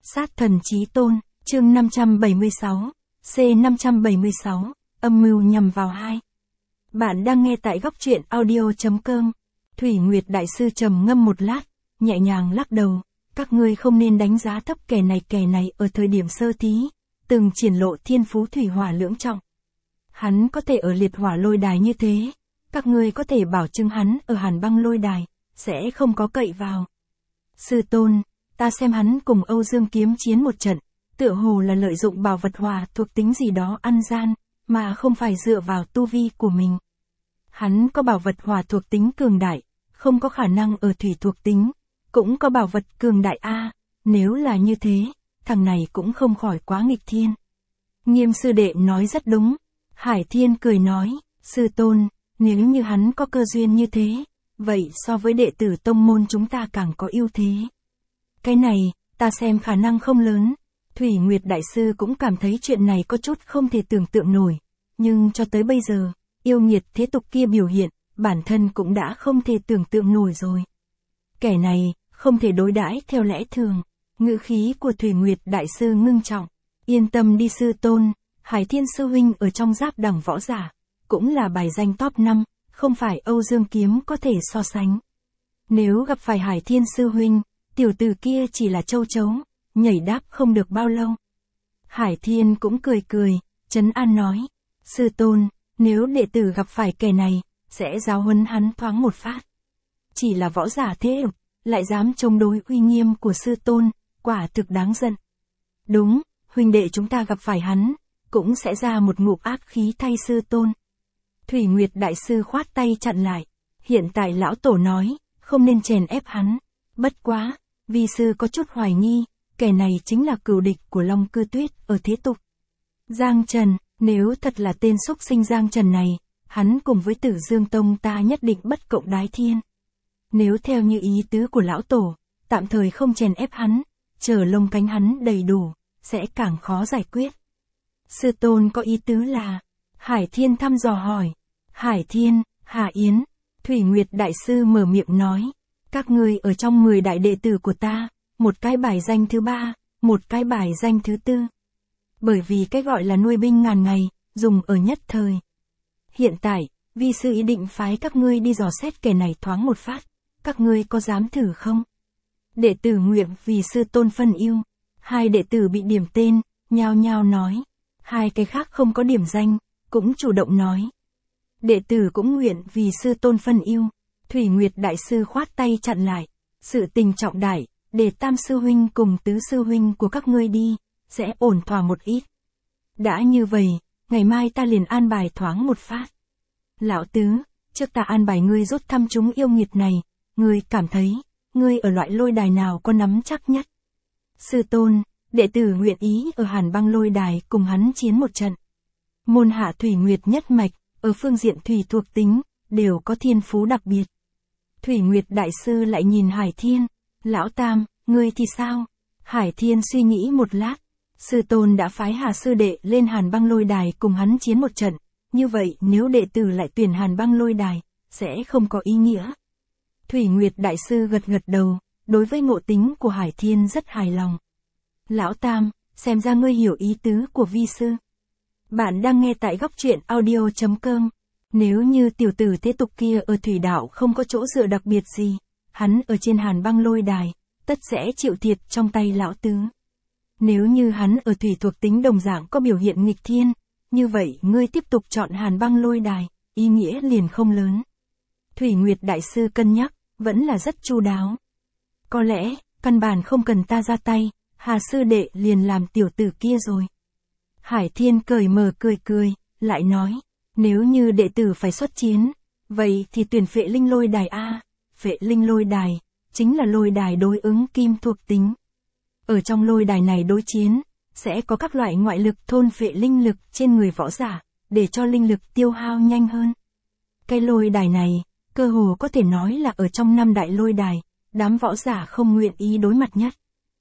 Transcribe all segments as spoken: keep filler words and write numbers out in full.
Sát thần chí tôn, chương năm trăm bảy mươi sáu, C năm trăm bảy mươi sáu, âm mưu nhằm vào hai. Bạn đang nghe tại góc truyện audio.com. Thủy Nguyệt Đại Sư trầm ngâm một lát, nhẹ nhàng lắc đầu. Các ngươi không nên đánh giá thấp kẻ này kẻ này ở thời điểm sơ thí, từng triển lộ thiên phú thủy hỏa lưỡng trọng. Hắn có thể ở liệt hỏa lôi đài như thế, các ngươi có thể bảo chứng hắn ở hàn băng lôi đài, sẽ không có cậy vào. Sư tôn, ta xem hắn cùng Âu Dương kiếm chiến một trận, tựa hồ là lợi dụng bảo vật hỏa thuộc tính gì đó ăn gian, mà không phải dựa vào tu vi của mình. Hắn có bảo vật hỏa thuộc tính cường đại, không có khả năng ở thủy thuộc tính, cũng có bảo vật cường đại a, nếu là như thế, thằng này cũng không khỏi quá nghịch thiên. Nghiêm sư đệ nói rất đúng. Hải Thiên cười nói, sư tôn, nếu như hắn có cơ duyên như thế, vậy so với đệ tử tông môn chúng ta càng có ưu thế. Cái này, ta xem khả năng không lớn. Thủy Nguyệt Đại Sư cũng cảm thấy chuyện này có chút không thể tưởng tượng nổi, nhưng cho tới bây giờ, yêu nghiệt thế tục kia biểu hiện, bản thân cũng đã không thể tưởng tượng nổi rồi. Kẻ này, không thể đối đãi theo lẽ thường. Ngữ khí của Thủy Nguyệt Đại Sư ngưng trọng. Yên tâm đi sư tôn, Hải Thiên sư huynh ở trong giáp đẳng võ giả, cũng là bài danh top năm, không phải Âu Dương kiếm có thể so sánh. Nếu gặp phải Hải Thiên sư huynh, tiểu tử kia chỉ là châu chấu, nhảy đáp không được bao lâu. Hải Thiên cũng cười cười, trấn an nói, sư tôn, nếu đệ tử gặp phải kẻ này, sẽ giáo huấn hắn thoáng một phát. Chỉ là võ giả thế ực, lại dám chống đối uy nghiêm của sư tôn, quả thực đáng giận. Đúng, huynh đệ chúng ta gặp phải hắn, cũng sẽ ra một ngụm ác khí thay sư tôn. Thủy Nguyệt Đại Sư khoát tay chặn lại. Hiện tại lão tổ nói, không nên chèn ép hắn. Bất quá, vi sư có chút hoài nghi, kẻ này chính là cừu địch của Long Cư Tuyết ở thế tục. Giang Trần, nếu thật là tên xúc sinh Giang Trần này, hắn cùng với Tử Dương Tông ta nhất định bất cộng đái thiên. Nếu theo như ý tứ của lão tổ, tạm thời không chèn ép hắn, chờ lông cánh hắn đầy đủ, sẽ càng khó giải quyết. Sư tôn có ý tứ là, Hải Thiên thăm dò hỏi. Hải Thiên, Hà Yến, Thủy Nguyệt Đại Sư mở miệng nói, các ngươi ở trong mười đại đệ tử của ta, một cái bài danh thứ ba, một cái bài danh thứ tư. Bởi vì cái gọi là nuôi binh ngàn ngày, dùng ở nhất thời. Hiện tại, vi sư ý định phái các ngươi đi dò xét kẻ này thoáng một phát, các ngươi có dám thử không? Đệ tử nguyện vì sư tôn phân ưu, hai đệ tử bị điểm tên, nhao nhao nói. Hai cái khác không có điểm danh, cũng chủ động nói. Đệ tử cũng nguyện vì sư tôn phân ưu. Thủy Nguyệt Đại Sư khoát tay chặn lại. Sự tình trọng đại, để tam sư huynh cùng tứ sư huynh của các ngươi đi, sẽ ổn thỏa một ít. Đã như vậy, ngày mai ta liền an bài thoáng một phát. Lão tứ, trước ta an bài ngươi rút thăm chúng yêu nghiệt này, ngươi cảm thấy, ngươi ở loại lôi đài nào có nắm chắc nhất? Sư tôn, đệ tử nguyện ý ở hàn băng lôi đài cùng hắn chiến một trận. Môn hạ Thủy Nguyệt nhất mạch, ở phương diện thủy thuộc tính, đều có thiên phú đặc biệt. Thủy Nguyệt Đại Sư lại nhìn Hải Thiên, lão tam, ngươi thì sao? Hải Thiên suy nghĩ một lát, sư tôn đã phái Hà sư đệ lên hàn băng lôi đài cùng hắn chiến một trận, như vậy nếu đệ tử lại tuyển hàn băng lôi đài, sẽ không có ý nghĩa. Thủy Nguyệt Đại Sư gật gật đầu, đối với ngộ tính của Hải Thiên rất hài lòng. Lão tam, xem ra ngươi hiểu ý tứ của vi sư. Bạn đang nghe tại góc truyện audio.com. Nếu như tiểu tử thế tục kia ở thủy đạo không có chỗ dựa đặc biệt gì, hắn ở trên hàn băng lôi đài, tất sẽ chịu thiệt trong tay lão tứ. Nếu như hắn ở thủy thuộc tính đồng dạng có biểu hiện nghịch thiên, như vậy ngươi tiếp tục chọn hàn băng lôi đài, ý nghĩa liền không lớn. Thủy Nguyệt Đại Sư cân nhắc, vẫn là rất chu đáo. Có lẽ, căn bản không cần ta ra tay, Hà sư đệ liền làm tiểu tử kia rồi. Hải Thiên cởi mở cười cười, lại nói, nếu như đệ tử phải xuất chiến, vậy thì tuyển phệ linh lôi đài A. Phệ linh lôi đài, chính là lôi đài đối ứng kim thuộc tính. Ở trong lôi đài này đối chiến, sẽ có các loại ngoại lực thôn phệ linh lực trên người võ giả, để cho linh lực tiêu hao nhanh hơn. Cái lôi đài này, cơ hồ có thể nói là ở trong năm đại lôi đài, đám võ giả không nguyện ý đối mặt nhất.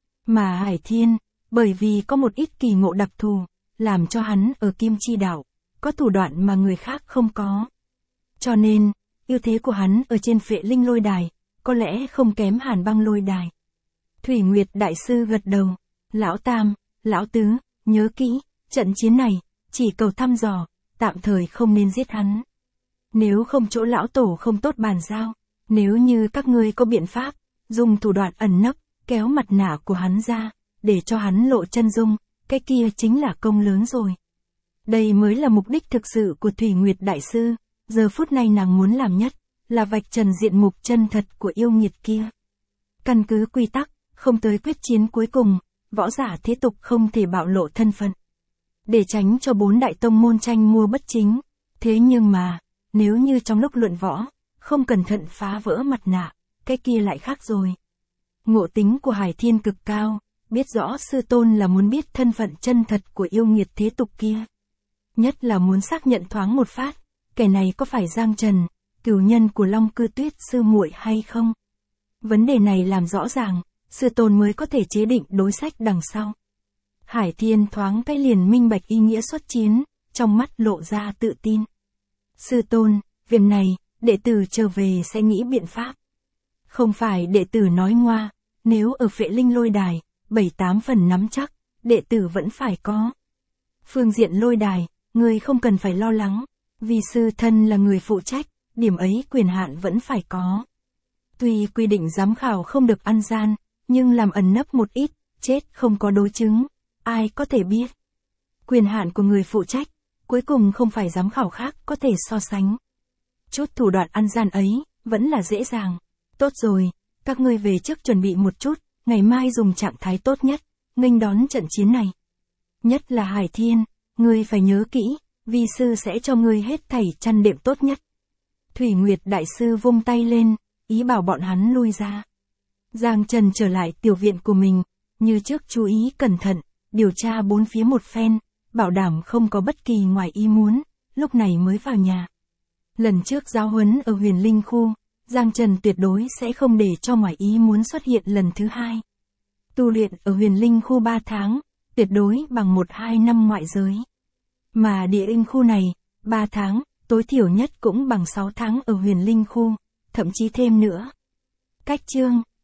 Mà Hải Thiên, bởi vì có một ít kỳ ngộ đặc thù, làm cho hắn ở Kim Chi Đạo, có thủ đoạn mà người khác không có. Cho nên, ưu thế của hắn ở trên phệ linh lôi đài, có lẽ không kém hàn băng lôi đài. Thủy Nguyệt Đại Sư gật đầu, Lão Tam, Lão Tứ, nhớ kỹ, trận chiến này, chỉ cầu thăm dò, tạm thời không nên giết hắn. Nếu không chỗ lão tổ không tốt bàn giao, nếu như các ngươi có biện pháp, dùng thủ đoạn ẩn nấp, kéo mặt nạ của hắn ra, để cho hắn lộ chân dung, cái kia chính là công lớn rồi. Đây mới là mục đích thực sự của Thủy Nguyệt Đại Sư, giờ phút này nàng muốn làm nhất, là vạch trần diện mục chân thật của yêu nghiệt kia. Căn cứ quy tắc, không tới quyết chiến cuối cùng, võ giả thế tục không thể bạo lộ thân phận. Để tránh cho bốn đại tông môn tranh mua bất chính. Thế nhưng mà, nếu như trong lúc luận võ, không cẩn thận phá vỡ mặt nạ, cái kia lại khác rồi. Ngộ tính của Hải Thiên cực cao, biết rõ sư tôn là muốn biết thân phận chân thật của yêu nghiệt thế tục kia. Nhất là muốn xác nhận thoáng một phát, kẻ này có phải Giang Trần, cửu nhân của Long Cư Tuyết sư muội hay không? Vấn đề này làm rõ ràng, sư tôn mới có thể chế định đối sách đằng sau. Hải Thiên thoáng cái liền minh bạch ý nghĩa xuất chiến, trong mắt lộ ra tự tin. Sư tôn, việc này, đệ tử trở về sẽ nghĩ biện pháp. Không phải đệ tử nói ngoa, nếu ở Phệ Linh Lôi Đài, bảy tám phần nắm chắc, đệ tử vẫn phải có. Phương diện lôi đài, người không cần phải lo lắng, vì sư thân là người phụ trách, điểm ấy quyền hạn vẫn phải có. Tuy quy định giám khảo không được ăn gian, nhưng làm ẩn nấp một ít, chết không có đối chứng, ai có thể biết. Quyền hạn của người phụ trách, cuối cùng không phải giám khảo khác có thể so sánh. Chút thủ đoạn ăn gian ấy, vẫn là dễ dàng. Tốt rồi, các ngươi về trước chuẩn bị một chút, ngày mai dùng trạng thái tốt nhất, nghênh đón trận chiến này. Nhất là Hải Thiên, ngươi phải nhớ kỹ, vi sư sẽ cho ngươi hết thảy chăn đệm tốt nhất. Thủy Nguyệt Đại Sư vung tay lên, ý bảo bọn hắn lui ra. Giang Trần trở lại tiểu viện của mình, như trước chú ý cẩn thận, điều tra bốn phía một phen, bảo đảm không có bất kỳ ngoài ý muốn, lúc này mới vào nhà. Lần trước giáo huấn ở Huyền Linh Khu, Giang Trần tuyệt đối sẽ không để cho ngoài ý muốn xuất hiện lần thứ hai. Tu luyện ở Huyền Linh Khu ba tháng, tuyệt đối bằng một hai năm ngoại giới. Mà địa linh khu này, ba tháng, tối thiểu nhất cũng bằng sáu tháng ở Huyền Linh Khu, thậm chí thêm nữa. Cách chương